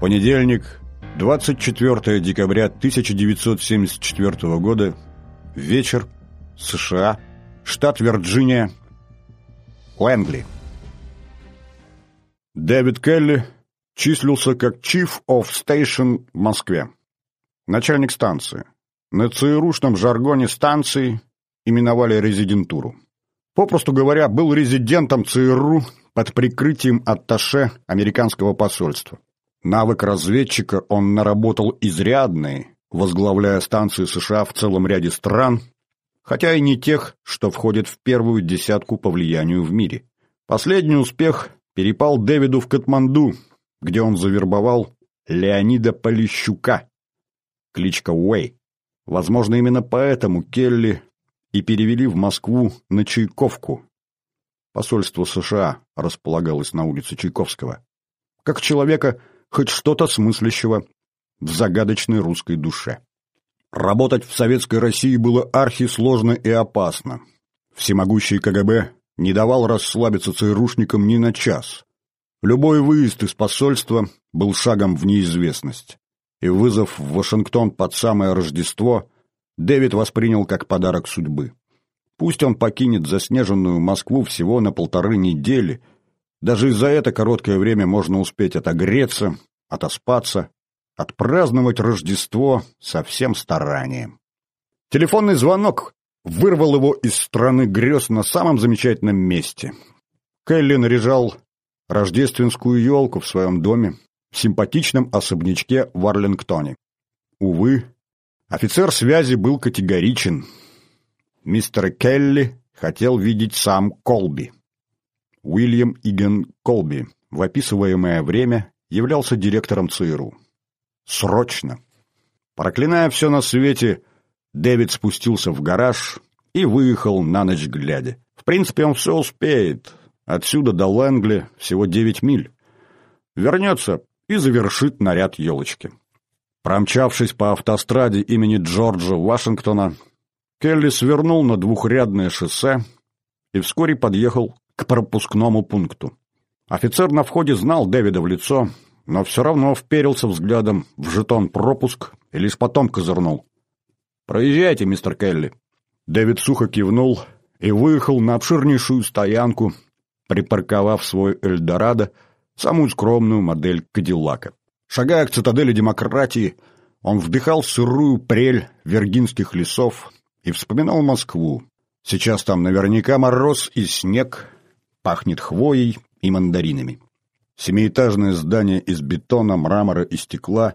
Понедельник, 24 декабря 1974 года, вечер, США, штат Вирджиния, Лэнгли. Дэвид Келли числился как Chief of Station в Москве, начальник станции. На ЦРУшном жаргоне станции именовали резидентуру. Попросту говоря, был резидентом ЦРУ под прикрытием атташе американского посольства. Навык разведчика он наработал изрядный, возглавляя станции США в целом ряде стран, хотя и не тех, что входят в первую десятку по влиянию в мире. Последний успех перепал Дэвиду в Катманду, где он завербовал Леонида Полищука, кличка Уэй. Возможно, именно поэтому Келли и перевели в Москву на Чайковку. Посольство США располагалось на улице Чайковского. Как человека, хоть что-то смыслящего в загадочной русской душе. Работать в Советской России было архисложно и опасно. Всемогущий КГБ не давал расслабиться ЦРУшникам ни на час. Любой выезд из посольства был шагом в неизвестность. И вызов в Вашингтон под самое Рождество Дэвид воспринял как подарок судьбы. Пусть он покинет заснеженную Москву всего на 1,5 недели, даже и за это короткое время можно успеть отогреться, отоспаться, отпраздновать Рождество со всем старанием. Телефонный звонок вырвал его из страны грез на самом замечательном месте. Келли наряжал рождественскую елку в своем доме в симпатичном особнячке в Арлингтоне. Увы, офицер связи был категоричен. Мистер Келли хотел видеть сам Колби. Уильям Иген Колби в описываемое время являлся директором ЦРУ. Срочно! Проклиная все на свете, Дэвид спустился в гараж и выехал на ночь глядя. В принципе, он все успеет. Отсюда до Лэнгли всего 9 миль. Вернется и завершит наряд елочки. Промчавшись по автостраде имени Джорджа Вашингтона, Келли свернул на двухрядное шоссе и вскоре подъехал к пропускному пункту. Офицер на входе знал Дэвида в лицо, но все равно вперился взглядом в жетон пропуск и лишь потом козырнул. «Проезжайте, мистер Келли». Дэвид сухо кивнул и выехал на обширнейшую стоянку, припарковав свой Эльдорадо, самую скромную модель Кадиллака. Шагая к цитадели демократии, он вдыхал сырую прель виргинских лесов и вспоминал Москву. Сейчас там наверняка мороз и снег, пахнет хвоей и мандаринами. Семиэтажное здание из бетона, мрамора и стекла,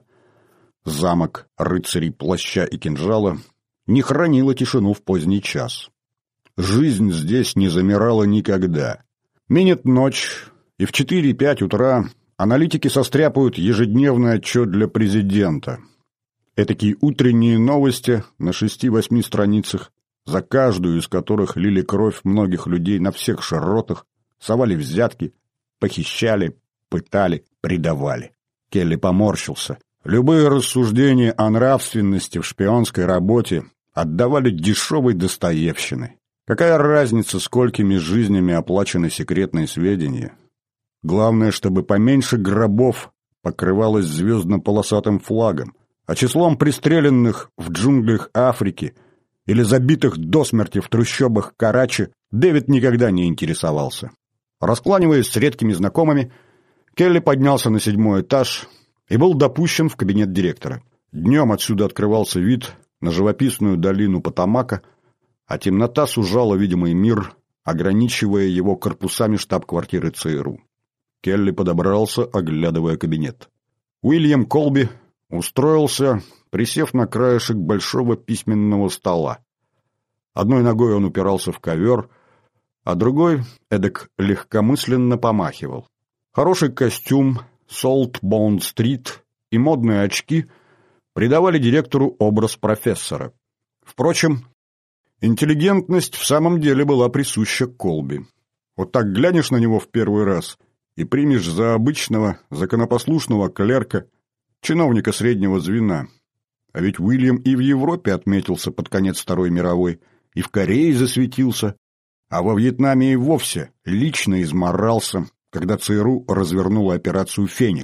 замок рыцарей плаща и кинжала, не хранило тишину в поздний час. Жизнь здесь не замирала никогда. Минет ночь, и в 4-5 утра аналитики состряпают ежедневный отчет для президента. Этакие утренние новости на 6-8 страницах, за каждую из которых лили кровь многих людей на всех широтах, совали взятки, похищали, пытали, предавали. Келли поморщился. Любые рассуждения о нравственности в шпионской работе отдавали дешевой достоевщиной. Какая разница, сколькими жизнями оплачены секретные сведения? Главное, чтобы поменьше гробов покрывалось звездно-полосатым флагом, а числом пристреленных в джунглях Африки или забитых до смерти в трущобах Карачи Дэвид никогда не интересовался. Раскланиваясь с редкими знакомыми, Келли поднялся на 7-й этаж и был допущен в кабинет директора. Днем отсюда открывался вид на живописную долину Потомака, а темнота сужала видимый мир, ограничивая его корпусами штаб-квартиры ЦРУ. Келли подобрался, оглядывая кабинет. Уильям Колби устроился, присев на краешек большого письменного стола. Одной ногой он упирался в ковер, а другой эдак легкомысленно помахивал. Хороший костюм, Солт-Боунд-стрит и модные очки придавали директору образ профессора. Впрочем, интеллигентность в самом деле была присуща Колби. Вот так глянешь на него в первый раз и примешь за обычного, законопослушного клерка, чиновника среднего звена. А ведь Уильям и в Европе отметился под конец Второй мировой, и в Корее засветился, а во Вьетнаме и вовсе лично изморался, когда ЦРУ развернула операцию «Феникс».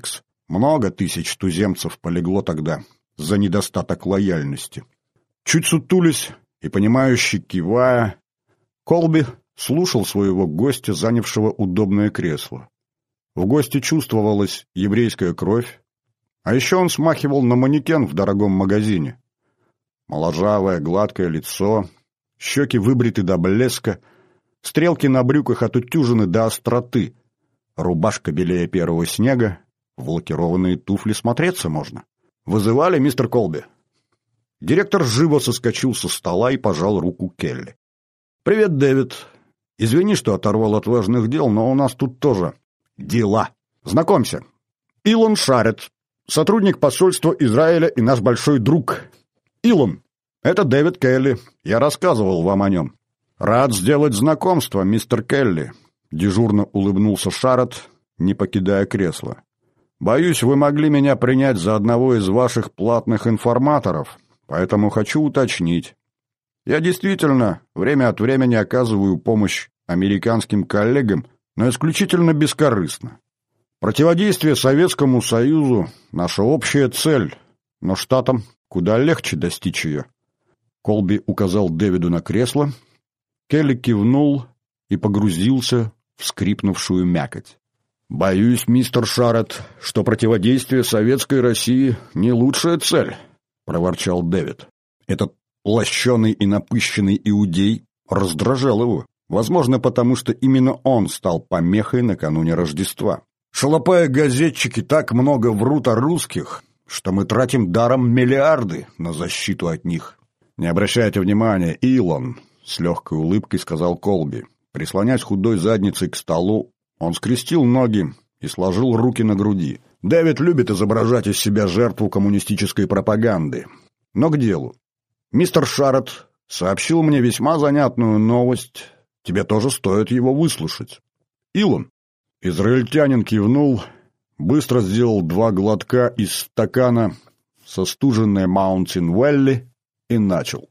Много тысяч туземцев полегло тогда за недостаток лояльности. Чуть сутулись и, понимающе кивая, Колби слушал своего гостя, занявшего удобное кресло. В госте чувствовалась еврейская кровь, а еще он смахивал на манекен в дорогом магазине. Моложавое, гладкое лицо, щеки выбриты до блеска, стрелки на брюках отутюжены до остроты, рубашка белее первого снега, в лакированные туфли смотреться можно. «Вызывали, мистер Колби?» Директор живо соскочил со стола и пожал руку Келли. «Привет, Дэвид. Извини, что оторвал от важных дел, но у нас тут тоже дела. Знакомься. Илон Шарет, сотрудник посольства Израиля и наш большой друг. Илон, это Дэвид Келли. Я рассказывал вам о нем». «Рад сделать знакомство, мистер Келли», — дежурно улыбнулся Шарет, не покидая кресла. «Боюсь, вы могли меня принять за одного из ваших платных информаторов, поэтому хочу уточнить. Я действительно время от времени оказываю помощь американским коллегам, но исключительно бескорыстно. Противодействие Советскому Союзу – наша общая цель, но штатам куда легче достичь ее». Колби указал Дэвиду на кресло, Келли кивнул и погрузился в скрипнувшую мякоть. «Боюсь, мистер Шарет, что противодействие Советской России не лучшая цель», — проворчал Дэвид. Этот лощеный и напыщенный иудей раздражал его, возможно, потому что именно он стал помехой накануне Рождества. «Шалопая газетчики так много врут о русских, что мы тратим даром миллиарды на защиту от них». «Не обращайте внимания, Илон», — с легкой улыбкой сказал Колби. Прислонясь худой задницей к столу, он скрестил ноги и сложил руки на груди. «Дэвид любит изображать из себя жертву коммунистической пропаганды. Но к делу. Мистер Шарет сообщил мне весьма занятную новость. Тебе тоже стоит его выслушать». «Илон». Израильтянин кивнул, быстро сделал 2 глотка из стакана со стуженной Mountain Valley и начал.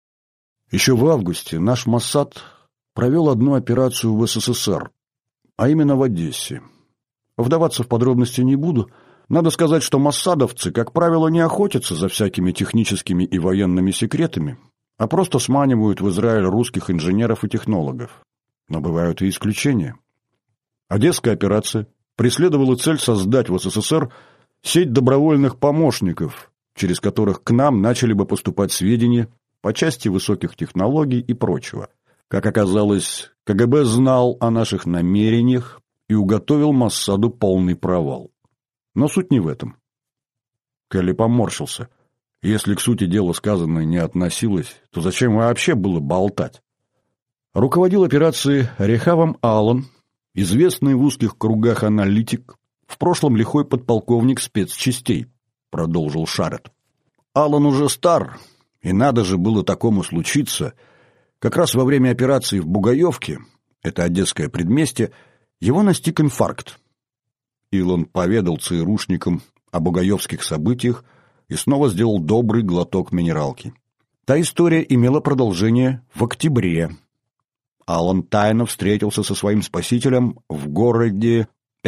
Еще в августе наш Моссад провел одну операцию в СССР, а именно в Одессе. Вдаваться в подробности не буду. Надо сказать, что моссадовцы, как правило, не охотятся за всякими техническими и военными секретами, а просто сманивают в Израиль русских инженеров и технологов. Но бывают и исключения. Одесская операция преследовала цель создать в СССР сеть добровольных помощников, через которых к нам начали бы поступать сведения по части высоких технологий и прочего. Как оказалось, КГБ знал о наших намерениях и уготовил Моссаду полный провал. Но суть не в этом. Келли поморщился. Если к сути дела сказанное не относилось, то зачем вообще было болтать? Руководил операцией Рехавам Аллен, известный в узких кругах аналитик, в прошлом лихой подполковник спецчастей, продолжил Шарет. Аллен уже стар, и надо же было такому случиться. Как раз во время операции в Бугаевке, это одесское предместье, его настиг инфаркт. Илон поведал ЦРУшникам о бугаевских событиях и снова сделал добрый глоток минералки. Та история имела продолжение в октябре. Аллен тайно встретился со своим спасителем в городе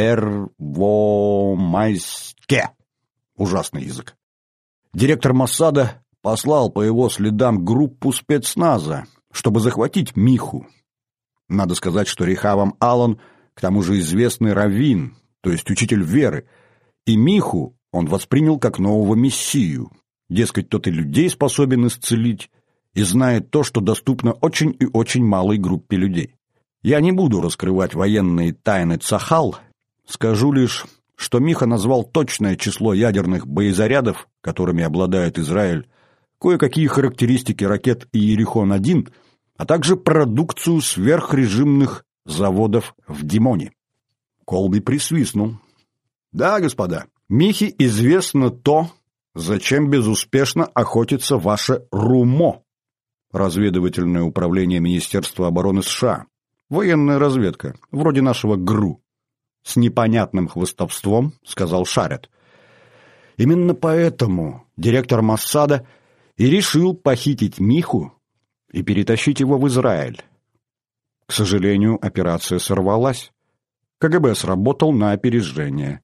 Первомайске. Ужасный язык. Директор Моссада послал по его следам группу спецназа, чтобы захватить Миху. Надо сказать, что Рехавам Аллен, к тому же известный раввин, то есть учитель веры, и Миху он воспринял как нового мессию. Дескать, тот и людей способен исцелить, и знает то, что доступно очень и очень малой группе людей. Я не буду раскрывать военные тайны Цахал, скажу лишь, что Миха назвал точное число ядерных боезарядов, которыми обладает Израиль, кое-какие характеристики ракет Иерихон-1, а также продукцию сверхрежимных заводов в Димоне. Колби присвистнул. Да, господа, Михе известно то, зачем безуспешно охотится ваше РУМО, разведывательное управление Министерства обороны США, военная разведка, вроде нашего ГРУ. С непонятным хвастовством сказал Шарет. Именно поэтому директор Моссада и решил похитить Миху и перетащить его в Израиль. К сожалению, операция сорвалась. КГБ сработал на опережение.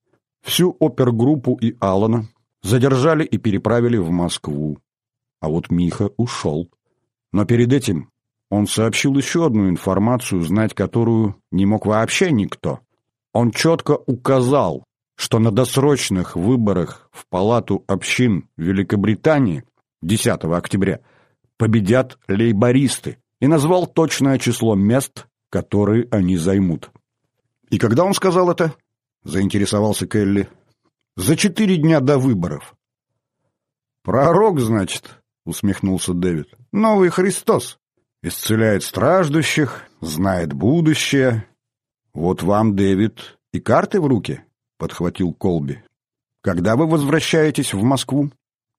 Всю опергруппу и Алана задержали и переправили в Москву. А вот Миха ушел. Но перед этим он сообщил еще одну информацию, знать которую не мог вообще никто. Он четко указал, что на досрочных выборах в Палату общин Великобритании 10 октября победят лейбористы, и назвал точное число мест, которые они займут. «И когда он сказал это?» — заинтересовался Келли. «За 4 дня до выборов». «Пророк, значит», — усмехнулся Дэвид. «Новый Христос. Исцеляет страждущих, знает будущее». «Вот вам, Дэвид, и карты в руки», — подхватил Колби. «Когда вы возвращаетесь в Москву?»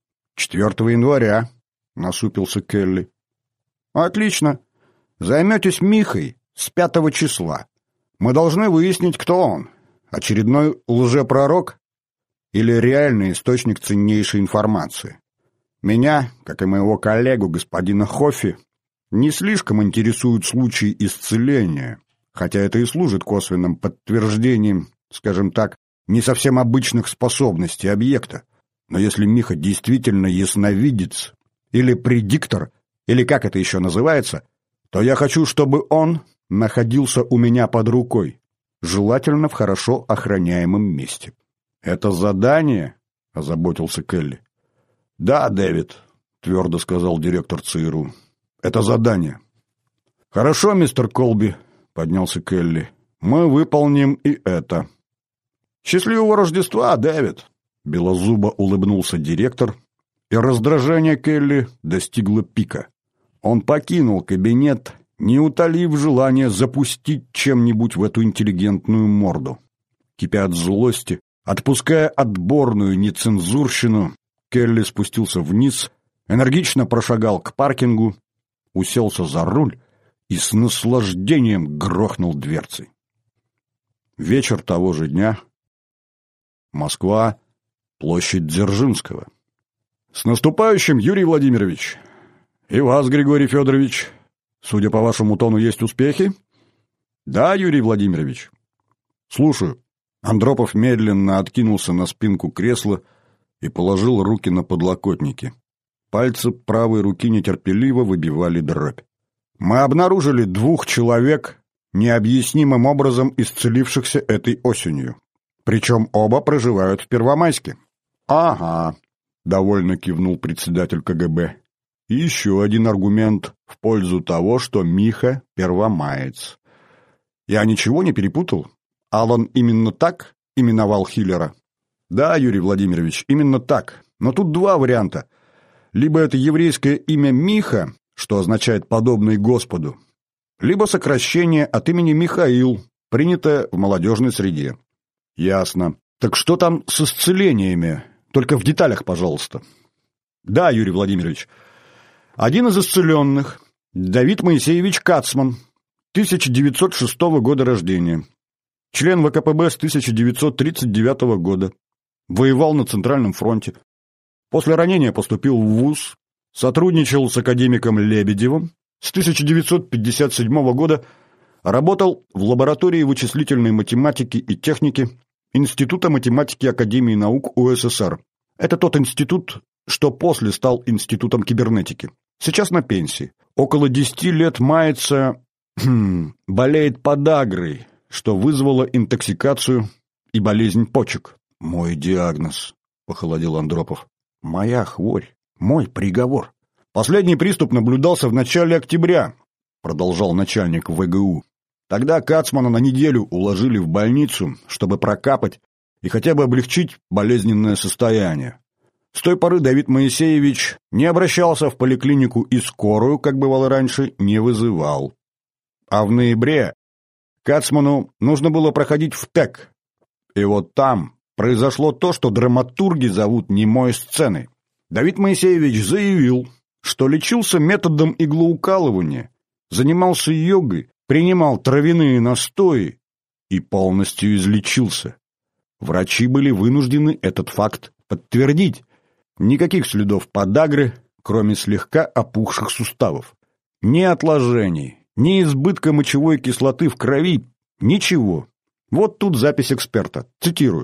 4 января, — насупился Келли. «Отлично. Займетесь Михой с 5 числа. Мы должны выяснить, кто он. Очередной лжепророк или реальный источник ценнейшей информации. Меня, как и моего коллегу, господина Хоффи, не слишком интересуют случаи исцеления, хотя это и служит косвенным подтверждением, скажем так, не совсем обычных способностей объекта. Но если Миха действительно ясновидец или предиктор, или как это еще называется, то я хочу, чтобы он находился у меня под рукой, желательно в хорошо охраняемом месте». «Это задание?» — озаботился Келли. «Да, Дэвид», — твердо сказал директор ЦРУ. «Это задание». «Хорошо, мистер Колби», — поднялся Келли. «Мы выполним и это». «Счастливого Рождества, Дэвид!» — белозубо улыбнулся директор, и раздражение Келли достигло пика. Он покинул кабинет, не утолив желание запустить чем-нибудь в эту интеллигентную морду. Кипя от злости, отпуская отборную нецензурщину, Келли спустился вниз, энергично прошагал к паркингу, уселся за руль и с наслаждением грохнул дверцей. Вечер того же дня. Москва, площадь Дзержинского. «С наступающим, Юрий Владимирович! И вас, Григорий Федорович! Судя по вашему тону, есть успехи?» «Да, Юрий Владимирович». «Слушаю». Андропов медленно откинулся на спинку кресла и положил руки на подлокотники. Пальцы правой руки нетерпеливо выбивали дробь. «Мы обнаружили 2 человек, необъяснимым образом исцелившихся этой осенью. Причем оба проживают в Первомайске». «Ага», — довольно кивнул председатель КГБ. «И еще один аргумент в пользу того, что Миха первомаец. Я ничего не перепутал? Алан именно так именовал Хиллера?» «Да, Юрий Владимирович, именно так. Но тут 2 варианта. Либо это еврейское имя Миха, что означает «подобный Господу», либо сокращение от имени Михаил, принятое в молодежной среде». «Ясно. Так что там с исцелениями? Только в деталях, пожалуйста». «Да, Юрий Владимирович. Один из исцеленных – Давид Моисеевич Кацман, 1906 года рождения. Член ВКПБ с 1939 года. Воевал на Центральном фронте. После ранения поступил в ВУЗ, сотрудничал с академиком Лебедевым. С 1957 года работал в лаборатории вычислительной математики и техники Института математики Академии наук УССР. Это тот институт, что после стал Институтом кибернетики. Сейчас на пенсии. Около 10 лет мается... болеет подагрой, что вызвало интоксикацию и болезнь почек. «Мой диагноз», — похолодел Андропов. «Моя хворь, мой приговор». «Последний приступ наблюдался в начале октября», — продолжал начальник ВГУ. «Тогда Кацмана на неделю уложили в больницу, чтобы прокапать и хотя бы облегчить болезненное состояние. С той поры Давид Моисеевич не обращался в поликлинику и скорую, как бывало раньше, не вызывал. А в ноябре Кацману нужно было проходить в ТЭК. И вот там произошло то, что драматурги зовут немой сценой. Давид Моисеевич заявил, что лечился методом иглоукалывания, занимался йогой, принимал травяные настои и полностью излечился. Врачи были вынуждены этот факт подтвердить. Никаких следов подагры, кроме слегка опухших суставов. Ни отложений, ни избытка мочевой кислоты в крови, ничего. Вот тут запись эксперта. Цитирую.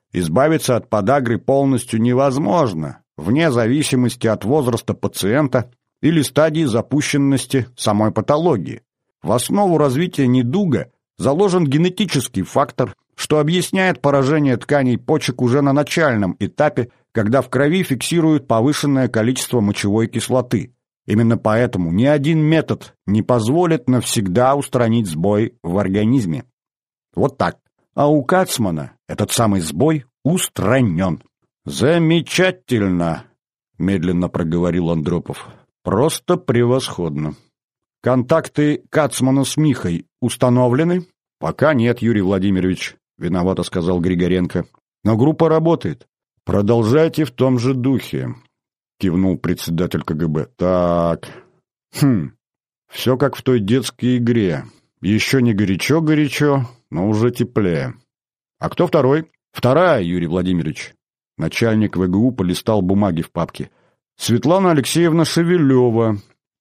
Избавиться от подагры полностью невозможно, вне зависимости от возраста пациента или стадии запущенности самой патологии. В основу развития недуга заложен генетический фактор, что объясняет поражение тканей почек уже на начальном этапе, когда в крови фиксируют повышенное количество мочевой кислоты. Именно поэтому ни один метод не позволит навсегда устранить сбой в организме. Вот так. А у Кацмана этот самый сбой устранен. «Замечательно!» — медленно проговорил Андропов. «Просто превосходно. Контакты Кацмана с Михой установлены?» «Пока нет, Юрий Владимирович», — виновато сказал Григоренко. «Но группа работает. Продолжайте в том же духе», — кивнул председатель КГБ. «Так. Все как в той детской игре. Еще не горячо-горячо, но уже теплее. А кто второй?» «Вторая, Юрий Владимирович». Начальник ВГУ полистал бумаги в папке. «Светлана Алексеевна Шевелева,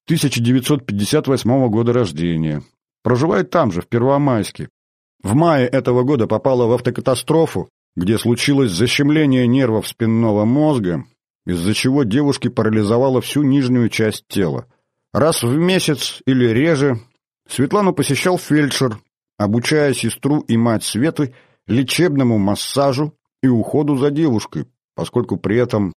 1958 года рождения. Проживает там же, в Первомайске. В мае этого года попала в автокатастрофу, где случилось защемление нервов спинного мозга, из-за чего девушке парализовало всю нижнюю часть тела. Раз в месяц или реже Светлану посещал фельдшер, обучая сестру и мать Светы лечебному массажу и уходу за девушкой, поскольку при этом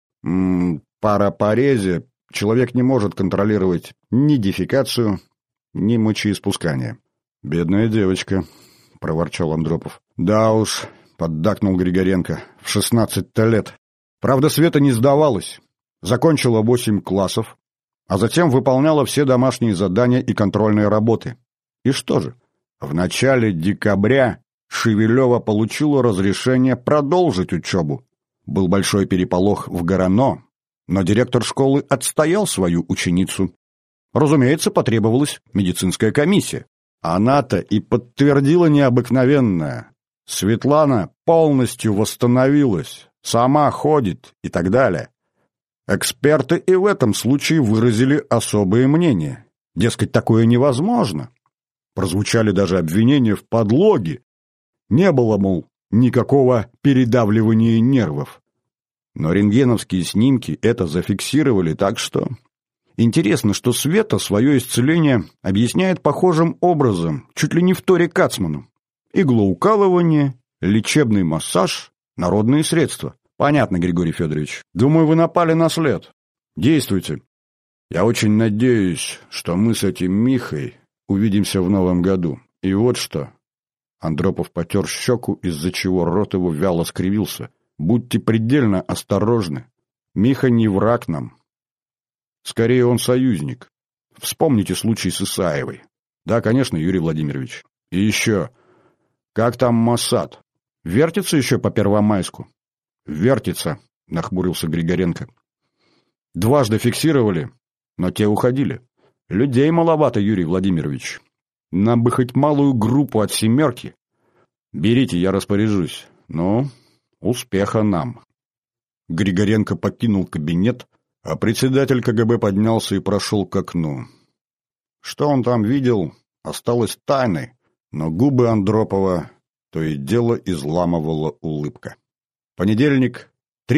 парапарезе человек не может контролировать ни дефекацию, ни мочеиспускание. «Бедная девочка», — проворчал Андропов. «Да уж», — поддакнул Григоренко, — «в 16 лет. Правда, Света не сдавалась. Закончила 8 классов, а затем выполняла все домашние задания и контрольные работы. И что же? В начале декабря Шевелева получила разрешение продолжить учебу. Был большой переполох в Горано, но директор школы отстоял свою ученицу. Разумеется, потребовалась медицинская комиссия. Она-то и подтвердила необыкновенное. Светлана полностью восстановилась, сама ходит и так далее. Эксперты и в этом случае выразили особые мнения. Дескать, такое невозможно. Прозвучали даже обвинения в подлоге. Не было, мол, никакого передавливания нервов. Но рентгеновские снимки это зафиксировали, так что... Интересно, что Света свое исцеление объясняет похожим образом, чуть ли не в торе Кацману. Иглоукалывание, лечебный массаж, народные средства. Понятно, Григорий Федорович. Думаю, вы напали на след. Действуйте. Я очень надеюсь, что мы с этим Михой увидимся в новом году. И вот что. Андропов потер щеку, из-за чего рот его вяло скривился. Будьте предельно осторожны. Миха не враг нам. Скорее, он союзник. Вспомните случай с Исаевой. Да, конечно, Юрий Владимирович. И еще. Как там Моссад? Вертится еще по Первомайску? Вертится, нахмурился Григоренко. Дважды фиксировали, но те уходили. Людей маловато, Юрий Владимирович. Нам бы хоть малую группу от 7. Берите, я распоряжусь. Ну, успеха нам. Григоренко покинул кабинет, а председатель КГБ поднялся и прошел к окну. Что он там видел, осталось тайной, но губы Андропова то и дело изламывала улыбка. Понедельник,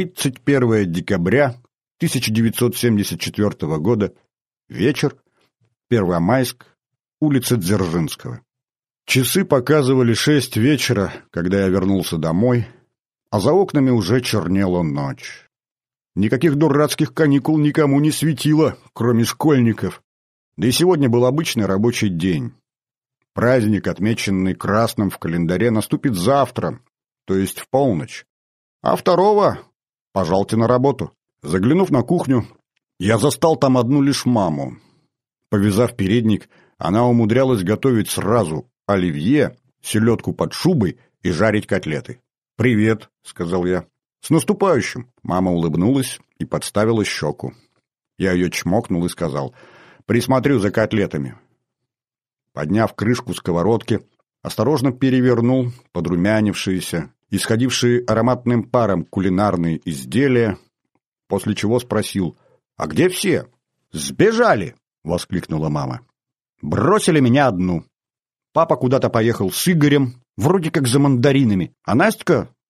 31 декабря 1974 года, вечер, Первомайск, улица Дзержинского. Часы показывали 6 вечера, когда я вернулся домой, а за окнами уже чернела ночь. Никаких дурацких каникул никому не светило, кроме школьников. Да и сегодня был обычный рабочий день. Праздник, отмеченный красным в календаре, наступит завтра, то есть в полночь. А 2-го пожалуйте на работу. Заглянув на кухню, я застал там одну лишь маму. Повязав передник, она умудрялась готовить сразу оливье, селедку под шубой и жарить котлеты. «Привет», — сказал я. «С наступающим!» Мама улыбнулась и подставила щеку. Я ее чмокнул и сказал: «Присмотрю за котлетами». Подняв крышку сковородки, осторожно перевернул подрумянившиеся, исходившие ароматным паром кулинарные изделия, после чего спросил: «А где все?» «Сбежали!» — воскликнула мама. «Бросили меня одну. Папа куда-то поехал с Игорем, вроде как за мандаринами, а Настя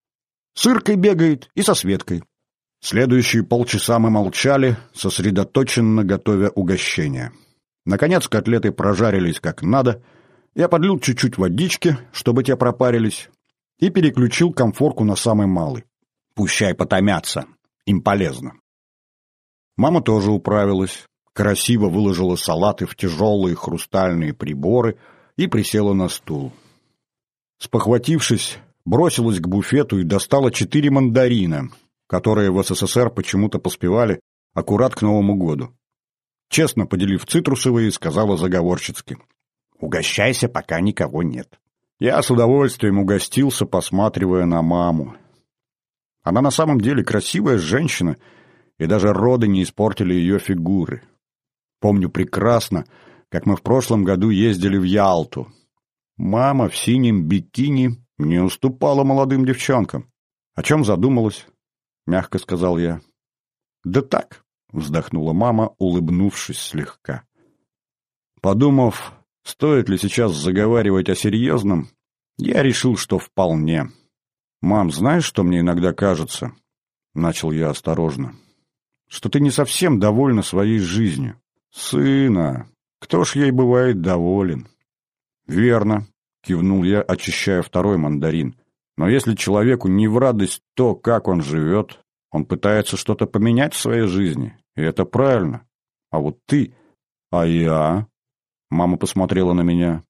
С Иркой бегает и со Светкой. Следующие полчаса мы молчали, сосредоточенно готовя угощение. Наконец котлеты прожарились как надо. Я подлил чуть-чуть водички, чтобы те пропарились, и переключил конфорку на самый малый. Пущай потомятся, им полезно. Мама тоже управилась, красиво выложила салаты в тяжелые хрустальные приборы и присела на стул. Спохватившись, бросилась к буфету и достала 4 мандарина, которые в СССР почему-то поспевали аккурат к Новому году. Честно поделив цитрусовые, сказала заговорщицки: «Угощайся, пока никого нет». Я с удовольствием угостился, посматривая на маму. Она на самом деле красивая женщина, и даже роды не испортили ее фигуры. Помню прекрасно, как мы в прошлом году ездили в Ялту. Мама в синем бикини не уступала молодым девчонкам. «О чем задумалась?» — мягко сказал я. «Да так», — вздохнула мама, улыбнувшись слегка. Подумав, стоит ли сейчас заговаривать о серьезном, я решил, что вполне. «Мам, знаешь, что мне иногда кажется?» — начал я осторожно. «Что ты не совсем довольна своей жизнью. Сына, кто ж ей бывает доволен?» «Верно», — кивнул я, очищая второй мандарин. «Но если человеку не в радость то, как он живет, он пытается что-то поменять в своей жизни, и это правильно. А вот ты...» «А я...» — мама посмотрела на меня.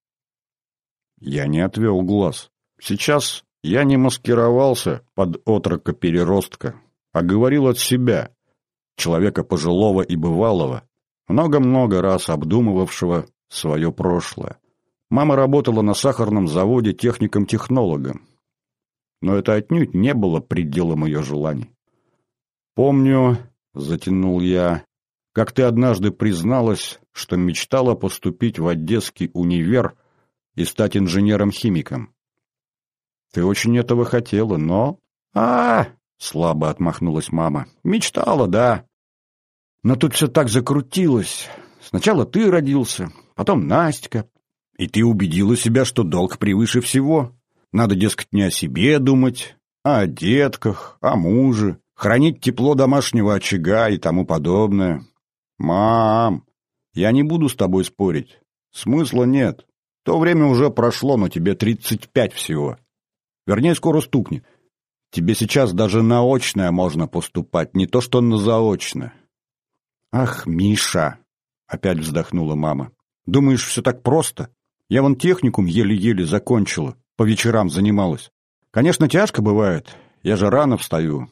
Я не отвел глаз. Сейчас я не маскировался под отрока-переростка, а говорил от себя, человека пожилого и бывалого, много-много раз обдумывавшего свое прошлое. Мама работала на сахарном заводе техником-технологом, но это отнюдь не было пределом ее желаний. «Помню, — затянул я, — как ты однажды призналась, что мечтала поступить в Одесский универ и стать инженером-химиком. Ты очень этого хотела, но...» слабо отмахнулась мама. «Мечтала, да. Но тут все так закрутилось. Сначала ты родился, потом Настя. И ты убедила себя, что долг превыше всего. Надо, дескать, не о себе думать, а о детках, о муже, хранить тепло домашнего очага и тому подобное. Мам, я не буду с тобой спорить. Смысла нет. То время уже прошло, но тебе 35 всего. Вернее, скоро стукнет. Тебе сейчас даже на очное можно поступать, не то что на заочное». «Ах, Миша!» — опять вздохнула мама. «Думаешь, все так просто? Я вон техникум еле-еле закончила, по вечерам занималась. Конечно, тяжко бывает, я же рано встаю.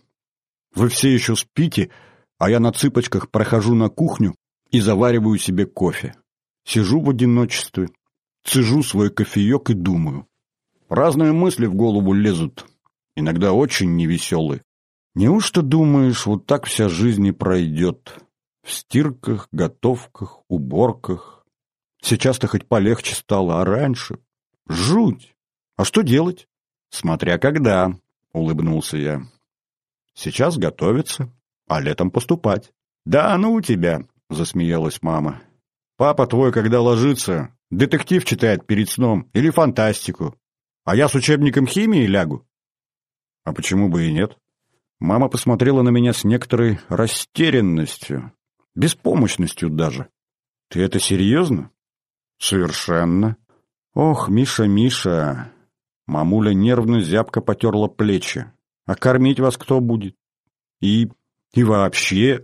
Вы все еще спите, а я на цыпочках прохожу на кухню и завариваю себе кофе. Сижу в одиночестве, цежу свой кофеек и думаю. Разные мысли в голову лезут, иногда очень невеселые. Неужто, думаешь, вот так вся жизнь и пройдет? В стирках, готовках, уборках. Сейчас-то хоть полегче стало, а раньше? Жуть! А что делать?» «Смотря когда», — улыбнулся я. «Сейчас готовиться, а летом поступать». «Да ну у тебя», — засмеялась мама. «Папа твой, когда ложится, детектив читает перед сном или фантастику, а я с учебником химии лягу». «А почему бы и нет?» Мама посмотрела на меня с некоторой растерянностью, беспомощностью даже. «Ты это серьезно?» «Совершенно». «Ох, Миша...» Мамуля нервно зябко потерла плечи. «А кормить вас кто будет? И вообще...»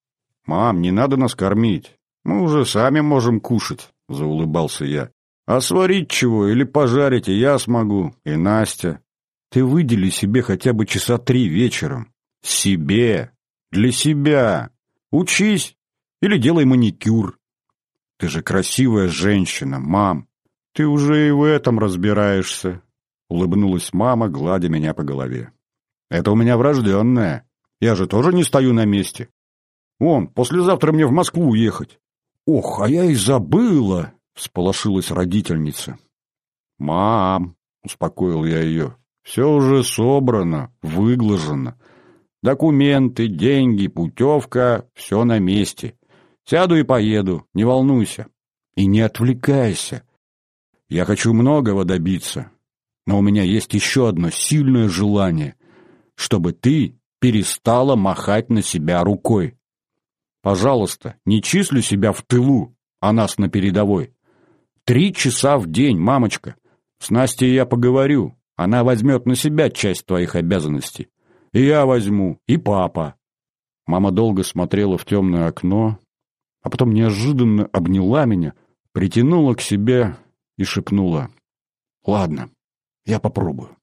«Мам, не надо нас кормить. Мы уже сами можем кушать», — заулыбался я. «А сварить чего или пожарить и я смогу, и Настя. Ты выдели себе хотя бы часа 3 вечером. Себе. Для себя. Учись или делай маникюр. Ты же красивая женщина, мам. Ты уже и в этом разбираешься», — улыбнулась мама, гладя меня по голове. «Это у меня врожденное. Я же тоже не стою на месте. Вон, послезавтра мне в Москву ехать». «Ох, а я и забыла», — всполошилась родительница. «Мам», — успокоил я ее, — «все уже собрано, выглажено. Документы, деньги, путевка — все на месте. Сяду и поеду, не волнуйся. И не отвлекайся. Я хочу многого добиться, но у меня есть еще одно сильное желание, чтобы ты перестала махать на себя рукой. Пожалуйста, не числю себя в тылу, а нас на передовой. 3 часа в день, мамочка. С Настей я поговорю. Она возьмет на себя часть твоих обязанностей. И я возьму, и папа. Мама долго смотрела в темное окно, а потом неожиданно обняла меня, притянула к себе и шепнула: «Ладно, я попробую».